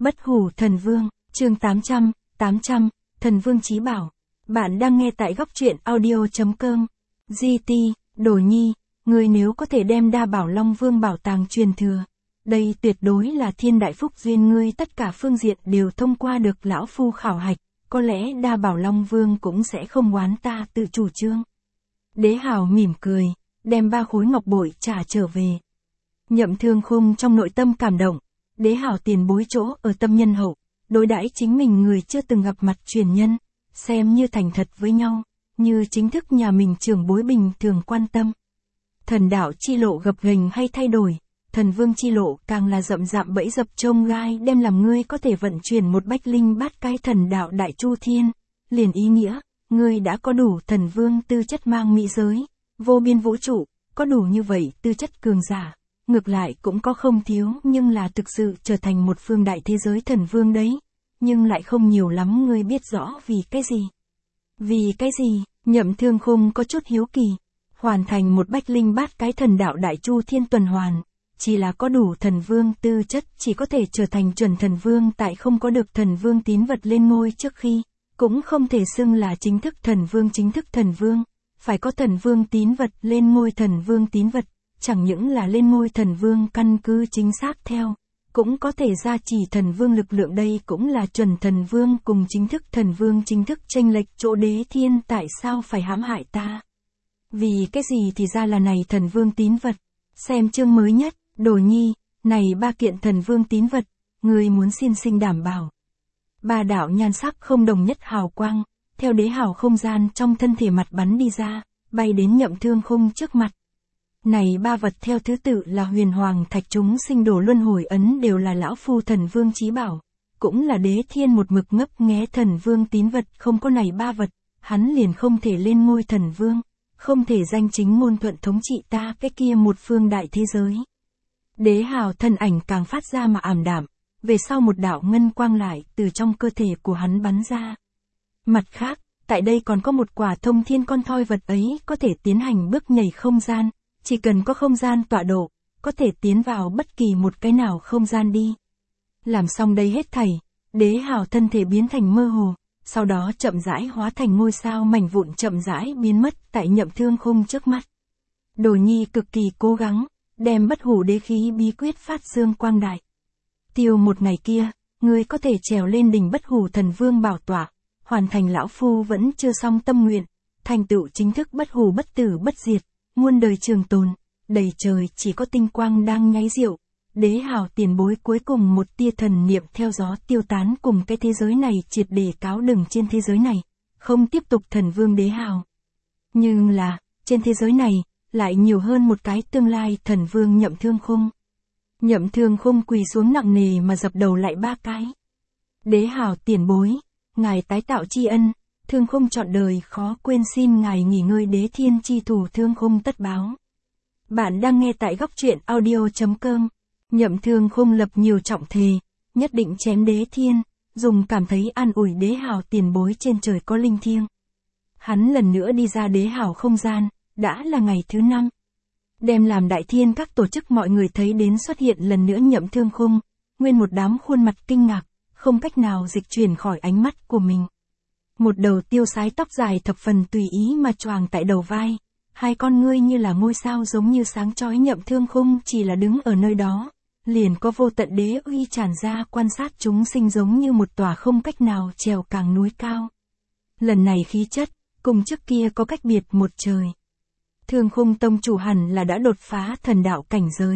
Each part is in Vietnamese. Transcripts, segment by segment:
Bất hủ thần vương, chương 800, thần vương chí bảo. Bạn đang nghe tại góc truyện audio.com. GT, Đồ Nhi, người nếu có thể đem đa bảo Long Vương bảo tàng truyền thừa. Đây tuyệt đối là thiên đại phúc duyên, ngươi tất cả phương diện đều thông qua được lão phu khảo hạch, có lẽ đa bảo Long Vương cũng sẽ không oán ta tự chủ trương. Đế Hào mỉm cười, đem 3 khối ngọc bội trả trở về. Nhậm Thương Khung trong nội tâm cảm động, Đế Hào tiền bối chỗ ở tâm nhân hậu, đối đãi chính mình người chưa từng gặp mặt truyền nhân, xem như thành thật với nhau, như chính thức nhà mình trưởng bối bình thường quan tâm. Thần đạo chi lộ gập ghềnh hay thay đổi, thần vương chi lộ càng là rậm rạp bẫy dập chông gai, đem làm ngươi có thể vận chuyển một bách linh bát cái thần đạo đại chu thiên, liền ý nghĩa, ngươi đã có đủ thần vương tư chất mang mỹ giới, vô biên vũ trụ, có đủ như vậy tư chất cường giả. Ngược lại cũng có không thiếu, nhưng là thực sự trở thành một phương đại thế giới thần vương đấy. Nhưng lại không nhiều lắm, ngươi biết rõ vì cái gì? Vì cái gì? Nhậm Thương Khung có chút hiếu kỳ. Hoàn thành một bách linh bát cái thần đạo đại chu thiên tuần hoàn. Chỉ là có đủ thần vương tư chất chỉ có thể trở thành chuẩn thần vương, tại không có được thần vương tín vật lên ngôi trước khi. Cũng không thể xưng là chính thức thần vương. Chính thức thần vương, phải có thần vương tín vật lên ngôi. Thần vương tín vật chẳng những là lên ngôi thần vương căn cứ chính xác theo, cũng có thể gia trì thần vương lực lượng. Đây cũng là chuẩn thần vương cùng chính thức thần vương chính thức chênh lệch chỗ. Đế Thiên tại sao phải hãm hại ta? Vì cái gì thì ra là này thần vương tín vật. Xem chương mới nhất, Đồ Nhi, này 3 kiện thần vương tín vật, người muốn xin sinh đảm bảo. 3 đạo nhan sắc không đồng nhất hào quang, theo Đế Hào không gian trong thân thể mặt bắn đi ra, bay đến Nhậm Thương Khung trước mặt. Này 3 vật theo thứ tự là huyền hoàng thạch, chúng sinh đồ luân hồi ấn, đều là lão phu thần vương chí bảo, cũng là Đế Thiên một mực ngấp nghé thần vương tín vật. Không có này 3 vật, hắn liền không thể lên ngôi thần vương, không thể danh chính ngôn thuận thống trị ta cái kia một phương đại thế giới. Đế Hào thân ảnh càng phát ra mà ảm đạm, về sau một đạo ngân quang lại từ trong cơ thể của hắn bắn ra. Mặt khác, tại đây còn có một quả thông thiên con thoi, vật ấy có thể tiến hành bước nhảy không gian. Chỉ cần có không gian tọa độ, có thể tiến vào bất kỳ một cái nào không gian đi. Làm xong đây hết thảy, Đế Hào thân thể biến thành mơ hồ, sau đó chậm rãi hóa thành ngôi sao mảnh vụn, chậm rãi biến mất tại Nhậm Thương Khung trước mắt. Đồ Nhi cực kỳ cố gắng, đem bất hủ đế khí bí quyết phát dương quang đại. Tiêu một ngày kia, ngươi có thể trèo lên đỉnh bất hủ thần vương bảo tọa, hoàn thành lão phu vẫn chưa xong tâm nguyện, thành tựu chính thức bất hủ bất tử bất diệt, muôn đời trường tồn. Đầy trời chỉ có tinh quang đang nháy diệu. Đế Hào tiền bối cuối cùng một tia thần niệm theo gió tiêu tán, cùng cái thế giới này triệt để cáo đừng. Trên thế giới này không tiếp tục thần vương Đế Hào, nhưng là trên thế giới này lại nhiều hơn một cái tương lai thần vương Nhậm Thương Khung. Nhậm Thương Khung quỳ xuống nặng nề mà dập đầu lại 3 cái. Đế Hào tiền bối, ngài tái tạo tri ân, Thương Khung trọn đời khó quên, xin ngài nghỉ ngơi. Đế Thiên chi thủ, Thương Khung tất báo. Bạn đang nghe tại góc truyện audio.com. Nhậm Thương Khung lập nhiều trọng thề, nhất định chém Đế Thiên, dùng cảm thấy an ủi Đế Hào tiền bối trên trời có linh thiêng. Hắn lần nữa đi ra Đế Hào không gian, đã là ngày thứ 5. Đem làm đại thiên các tổ chức mọi người thấy đến xuất hiện lần nữa Nhậm Thương Khung, nguyên một đám khuôn mặt kinh ngạc, không cách nào dịch chuyển khỏi ánh mắt của mình. Một đầu tiêu sái tóc dài thập phần tùy ý mà choàng tại đầu vai, 2 con ngươi như là ngôi sao giống như sáng chói. Nhậm Thương Khung chỉ là đứng ở nơi đó, liền có vô tận đế uy tràn ra, quan sát chúng sinh giống như một tòa không cách nào trèo càng núi cao. Lần này khí chất, cùng trước kia có cách biệt một trời. Thương Khung tông chủ hẳn là đã đột phá thần đạo cảnh giới.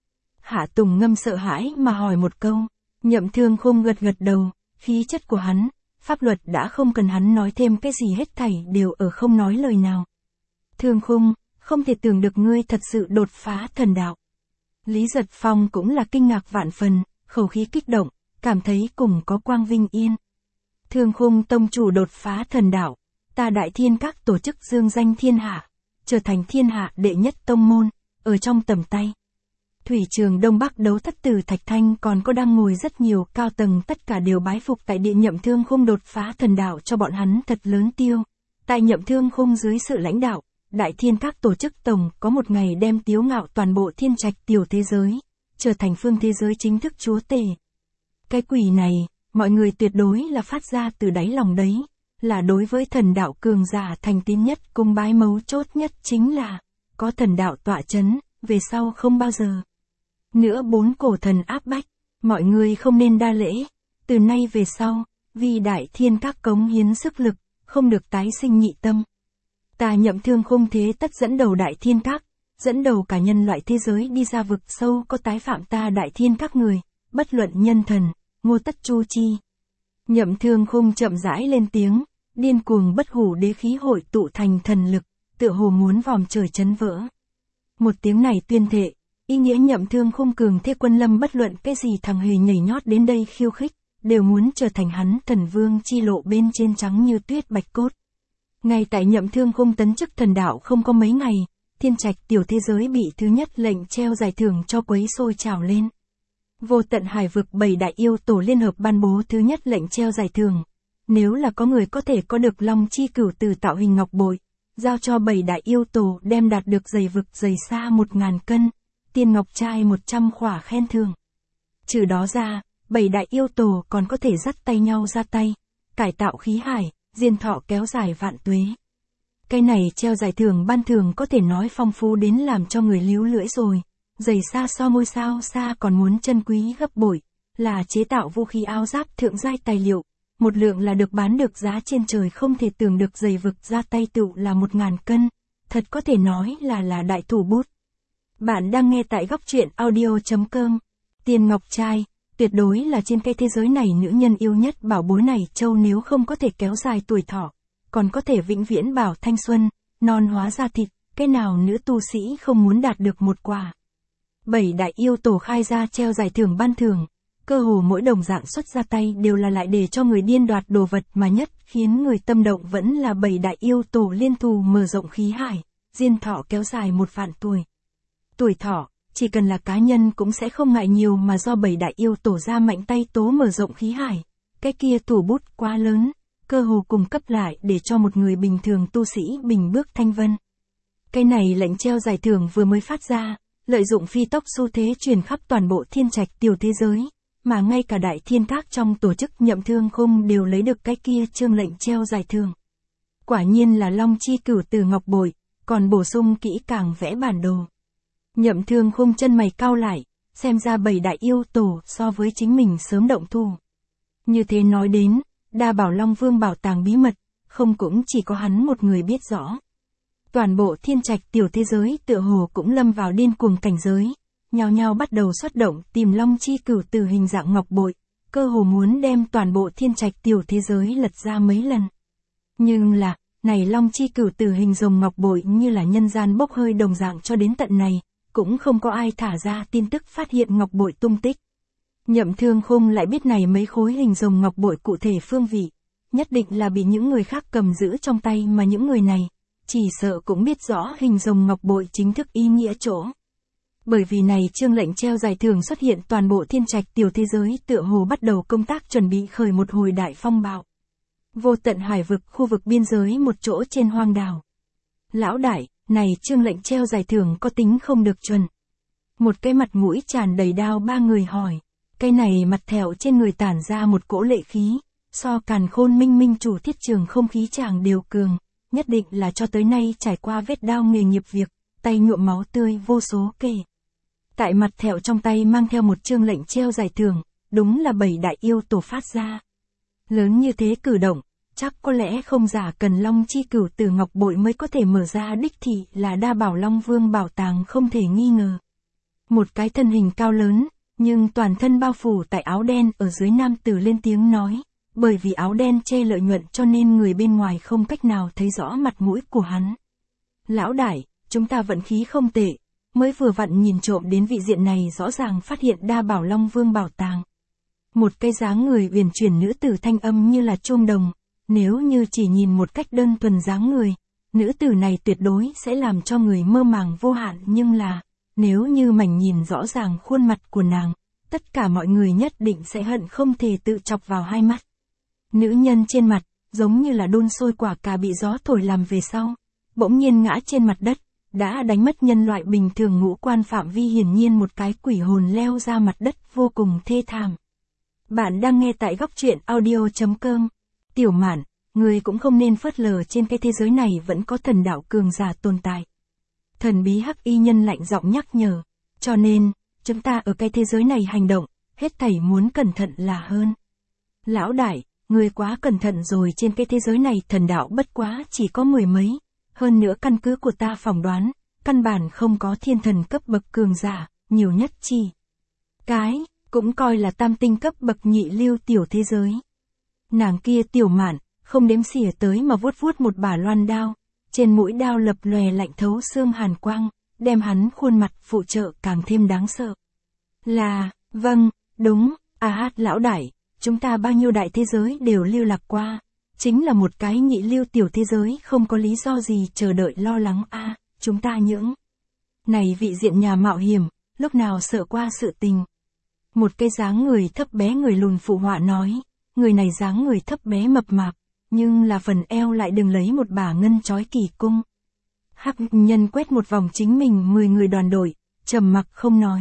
Hạ Tùng Ngâm sợ hãi mà hỏi một câu. Nhậm Thương Khung gật gật đầu, khí chất của hắn, pháp luật đã không cần hắn nói thêm cái gì, hết thảy đều ở không nói lời nào. Thương Khung, không thể tưởng được ngươi thật sự đột phá thần đạo. Lý Giật Phong cũng là kinh ngạc vạn phần, khẩu khí kích động, cảm thấy cùng có quang vinh yên. Thương Khung tông chủ đột phá thần đạo, ta đại thiên các tổ chức dương danh thiên hạ, trở thành thiên hạ đệ nhất tông môn, ở trong tầm tay. Thủy Trường Đông Bắc Đấu Thất Tử Thạch Thanh còn có đang ngồi rất nhiều cao tầng, tất cả đều bái phục tại điện Nhậm Thương Khung đột phá thần đạo cho bọn hắn thật lớn tiêu. Tại Nhậm Thương Khung dưới sự lãnh đạo, đại thiên các tổ chức tổng có một ngày đem tiếu ngạo toàn bộ thiên trạch tiểu thế giới, trở thành phương thế giới chính thức chúa tể. cái quỷ này, mọi người tuyệt đối là phát ra từ đáy lòng đấy, là đối với thần đạo cường giả thành tín nhất cung bái mấu chốt nhất chính là, có thần đạo tọa chấn, về sau không bao giờ. Nữa 4 cổ thần áp bách, mọi người không nên đa lễ, từ nay về sau, vì đại thiên các cống hiến sức lực, không được tái sinh nhị tâm. Ta Nhậm Thương Khung thế tất dẫn đầu đại thiên các, dẫn đầu cả nhân loại thế giới đi ra vực sâu có tái phạm ta đại thiên các người, bất luận nhân thần, ngô tất chu chi. Nhậm Thương Khung chậm rãi lên tiếng, điên cuồng bất hủ đế khí hội tụ thành thần lực, tựa hồ muốn vòm trời chấn vỡ. Một tiếng này tuyên thệ, ý nghĩa Nhậm Thương Khung cường thế quân lâm bất luận cái gì thằng hề nhảy nhót đến đây khiêu khích, đều muốn trở thành hắn thần vương chi lộ bên trên trắng như tuyết bạch cốt. Ngay tại Nhậm Thương Khung tấn chức thần đạo không có mấy ngày, thiên trạch tiểu thế giới bị thứ nhất lệnh treo giải thưởng cho quấy sôi trào lên. Vô tận hải vực 7 đại yêu tổ liên hợp ban bố thứ nhất lệnh treo giải thưởng. Nếu là có người có thể có được long chi cửu từ tạo hình ngọc bội, giao cho 7 đại yêu tổ đem đạt được giày vực dày xa 1000 cân, tiền ngọc trai 100 khỏa khen thưởng. Trừ đó ra, 7 đại yêu tổ còn có thể dắt tay nhau ra tay, cải tạo khí hải, diên thọ kéo dài vạn tuế. Cái này treo giải thưởng ban thưởng có thể nói phong phú đến làm cho người líu lưỡi rồi, dày xa so ngôi sao xa còn muốn chân quý gấp bội, là chế tạo vũ khí áo giáp thượng giai tài liệu, một lượng là được bán được giá trên trời không thể tưởng được giày vực ra tay tựu là 1000 cân, thật có thể nói là đại thủ bút. Bạn đang nghe tại góc truyện audio.com. Tiền ngọc trai, tuyệt đối là trên cái thế giới này nữ nhân yêu nhất bảo bối này châu nếu không có thể kéo dài tuổi thọ, còn có thể vĩnh viễn bảo thanh xuân, non hóa da thịt, cái nào nữ tu sĩ không muốn đạt được một quả. 7 đại yêu tổ khai ra treo giải thưởng ban thưởng, cơ hồ mỗi đồng dạng xuất ra tay đều là lại để cho người điên đoạt đồ vật mà nhất khiến người tâm động vẫn là 7 đại yêu tổ liên thù mở rộng khí hải, diên thọ kéo dài 1 vạn tuổi. Tuổi thọ, chỉ cần là cá nhân cũng sẽ không ngại nhiều mà do 7 đại yêu tổ ra mạnh tay tố mở rộng khí hải, cái kia thủ bút quá lớn, cơ hồ cung cấp lại để cho một người bình thường tu sĩ bình bước thanh vân. Cái này lệnh treo giải thưởng vừa mới phát ra, lợi dụng phi tốc xu thế truyền khắp toàn bộ thiên trạch tiểu thế giới, mà ngay cả đại thiên các trong tổ chức Nhậm Thương Khung đều lấy được cái kia chương lệnh treo giải thưởng. Quả nhiên là long chi cửu từ ngọc bội, còn bổ sung kỹ càng vẽ bản đồ. Nhậm Thương Khung chân mày cau lại, xem ra 7 đại yêu tổ so với chính mình sớm động thủ. Như thế nói đến, Đa Bảo Long Vương bảo tàng bí mật, không cũng chỉ có hắn một người biết rõ. Toàn bộ thiên trạch tiểu thế giới tựa hồ cũng lâm vào điên cuồng cảnh giới, nhao nhao bắt đầu xuất động tìm long chi cửu từ hình dạng ngọc bội, cơ hồ muốn đem toàn bộ thiên trạch tiểu thế giới lật ra mấy lần. Nhưng là, này long chi cửu từ hình rồng ngọc bội như là nhân gian bốc hơi đồng dạng cho đến tận này, cũng không có ai thả ra tin tức phát hiện ngọc bội tung tích. Nhậm Thương Khung lại biết này mấy khối hình rồng ngọc bội cụ thể phương vị, nhất định là bị những người khác cầm giữ trong tay mà những người này, chỉ sợ cũng biết rõ hình rồng ngọc bội chính thức ý nghĩa chỗ. Bởi vì này chương lệnh treo giải thưởng xuất hiện toàn bộ thiên trạch tiểu thế giới tựa hồ bắt đầu công tác chuẩn bị khởi một hồi đại phong bạo. Vô tận hải vực khu vực biên giới một chỗ trên hoang đảo. Lão đại, này chương lệnh treo giải thưởng có tính không được chuẩn. Một cái mặt mũi tràn đầy đao ba người hỏi. Cái này mặt thẹo trên người tản ra một cỗ lệ khí, so Càn Khôn Minh Minh chủ thiết trường không khí chàng đều cường, nhất định là cho tới nay trải qua vết đao nghề nghiệp việc, tay nhuộm máu tươi vô số kể. Tại mặt thẹo trong tay mang theo một chương lệnh treo giải thưởng, đúng là 7 đại yêu tổ phát ra. Lớn như thế cử động, chắc có lẽ không giả cần long chi cửu từ ngọc bội mới có thể mở ra đích thị là Đa Bảo Long Vương bảo tàng không thể nghi ngờ. Một cái thân hình cao lớn, nhưng toàn thân bao phủ tại áo đen ở dưới nam tử lên tiếng nói, bởi vì áo đen che lợi nhuận cho nên người bên ngoài không cách nào thấy rõ mặt mũi của hắn. Lão đại, chúng ta vận khí không tệ, mới vừa vặn nhìn trộm đến vị diện này rõ ràng phát hiện Đa Bảo Long Vương bảo tàng. Một cái dáng người uyển chuyển nữ tử thanh âm như là chuông đồng, nếu như chỉ nhìn một cách đơn thuần dáng người, nữ tử này tuyệt đối sẽ làm cho người mơ màng vô hạn, nhưng là, nếu như mảnh nhìn rõ ràng khuôn mặt của nàng, tất cả mọi người nhất định sẽ hận không thể tự chọc vào hai mắt. Nữ nhân trên mặt, giống như là đun sôi quả cà bị gió thổi làm về sau, bỗng nhiên ngã trên mặt đất, đã đánh mất nhân loại bình thường ngũ quan phạm vi, hiển nhiên một cái quỷ hồn leo ra mặt đất vô cùng thê thảm. Bạn đang nghe tại góc truyện audio.com. Tiểu Mạn, người cũng không nên phớt lờ trên cái thế giới này vẫn có thần đạo cường giả tồn tại. Thần bí hắc y nhân lạnh giọng nhắc nhở. Cho nên, chúng ta ở cái thế giới này hành động, hết thảy muốn cẩn thận là hơn. Lão đại, người quá cẩn thận rồi, trên cái thế giới này thần đạo bất quá chỉ có mười mấy. Hơn nữa căn cứ của ta phỏng đoán, căn bản không có thiên thần cấp bậc cường giả, nhiều nhất chỉ cũng coi là tam tinh cấp bậc nhị lưu tiểu thế giới. Nàng kia Tiểu Mạn, không đếm xỉa tới mà vuốt vuốt một bả loan đao, trên mũi đao lập lòe lạnh thấu xương hàn quang, đem hắn khuôn mặt phụ trợ càng thêm đáng sợ. Vâng, đúng, lão đại, chúng ta bao nhiêu đại thế giới đều lưu lạc qua, chính là một cái nhị lưu tiểu thế giới không có lý do gì chờ đợi lo lắng chúng ta những này vị diện nhà mạo hiểm, lúc nào sợ qua sự tình. Một cái dáng người thấp bé người lùn phụ họa nói, người này dáng người thấp bé mập mạp, nhưng là phần eo lại đừng lấy một bả ngân chói kỳ cung. Hắc nhân quét một vòng chính mình 10 người đoàn đội, trầm mặc không nói.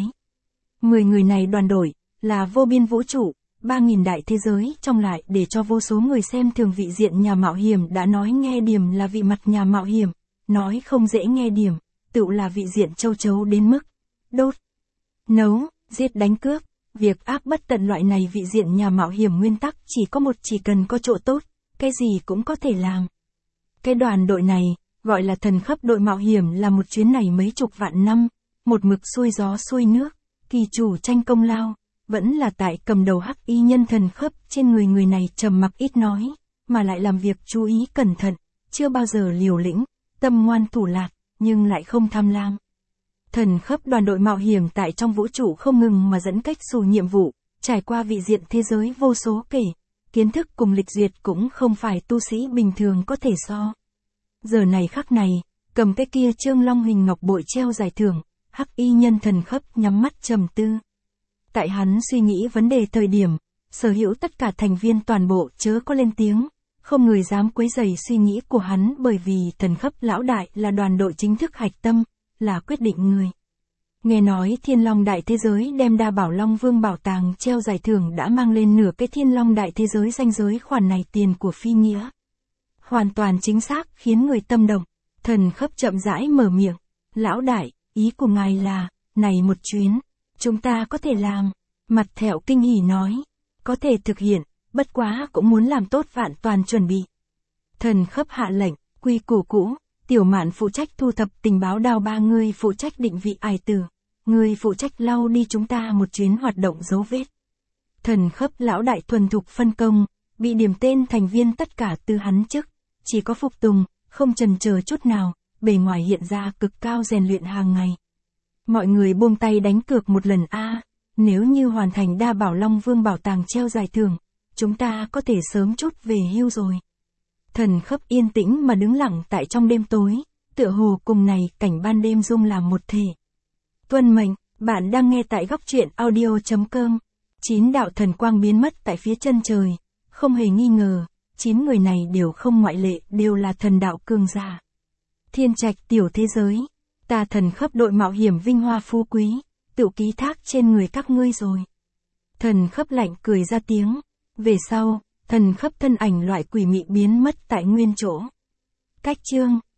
10 người này đoàn đội, là vô biên vũ trụ, 3.000 đại thế giới trong lại để cho vô số người xem thường vị diện nhà mạo hiểm đã nói nghe điểm là vị mặt nhà mạo hiểm, nói không dễ nghe điểm, tựu là vị diện châu chấu đến mức đốt, nấu, giết đánh cướp. Việc ác bất tận loại này vị diện nhà mạo hiểm nguyên tắc chỉ có một, chỉ cần có chỗ tốt, cái gì cũng có thể làm. Cái đoàn đội này, gọi là thần khắp đội mạo hiểm, là một chuyến này mấy chục vạn năm, một mực xuôi gió xuôi nước, kỳ chủ tranh công lao, vẫn là tại cầm đầu hắc y nhân thần khắp. Trên người này trầm mặc ít nói, mà lại làm việc chú ý cẩn thận, chưa bao giờ liều lĩnh, tâm ngoan thủ lạt, nhưng lại không tham lam. Thần khắp đoàn đội mạo hiểm tại trong vũ trụ không ngừng mà dẫn cách xù nhiệm vụ, trải qua vị diện thế giới vô số kể, kiến thức cùng lịch duyệt cũng không phải tu sĩ bình thường có thể so. Giờ này khắc này, cầm cái kia trương long hình ngọc bội treo giải thưởng, hắc y nhân thần khắp nhắm mắt trầm tư. Tại hắn suy nghĩ vấn đề thời điểm, sở hữu tất cả thành viên toàn bộ chớ có lên tiếng, không người dám quấy rầy suy nghĩ của hắn, bởi vì thần khắp lão đại là đoàn đội chính thức hạch tâm, là quyết định người. Nghe nói Thiên Long đại thế giới đem đa bảo Long Vương bảo tàng treo giải thưởng đã mang lên nửa cái Thiên Long đại thế giới danh giới, khoản này tiền của phi nghĩa. Hoàn toàn chính xác khiến người tâm động. Thần khắp chậm rãi mở miệng. Lão đại, ý của ngài là, này một chuyến, chúng ta có thể làm. Mặt thẹo kinh hỉ nói, có thể thực hiện, bất quá cũng muốn làm tốt vạn toàn chuẩn bị. Thần khắp hạ lệnh, quy củ cũ. Tiểu Mạn phụ trách thu thập tình báo, đào ba người phụ trách định vị ải tử, người phụ trách lau đi chúng ta một chuyến hoạt động dấu vết. Thần khắp lão đại thuần thục phân công, bị điểm tên thành viên tất cả từ hắn chức, chỉ có phục tùng, không chần chờ chút nào, bề ngoài hiện ra cực cao rèn luyện hàng ngày. Mọi người buông tay đánh cược một lần nếu như hoàn thành đa bảo Long Vương bảo tàng treo giải thưởng, chúng ta có thể sớm chút về hưu rồi. Thần khắp yên tĩnh mà đứng lặng tại trong đêm tối, tựa hồ cùng này cảnh ban đêm dung làm một thể. Tuân mệnh, bạn đang nghe tại góc truyện audio.com. 9 đạo thần quang biến mất tại phía chân trời, không hề nghi ngờ, 9 người này đều không ngoại lệ, đều là thần đạo cường giả. Thiên trạch tiểu thế giới, ta thần khắp đội mạo hiểm vinh hoa phú quý, tự ký thác trên người các ngươi rồi. Thần khắp lạnh cười ra tiếng, về sau, thần khắp thân ảnh loại quỷ mị biến mất tại nguyên chỗ. Cách chương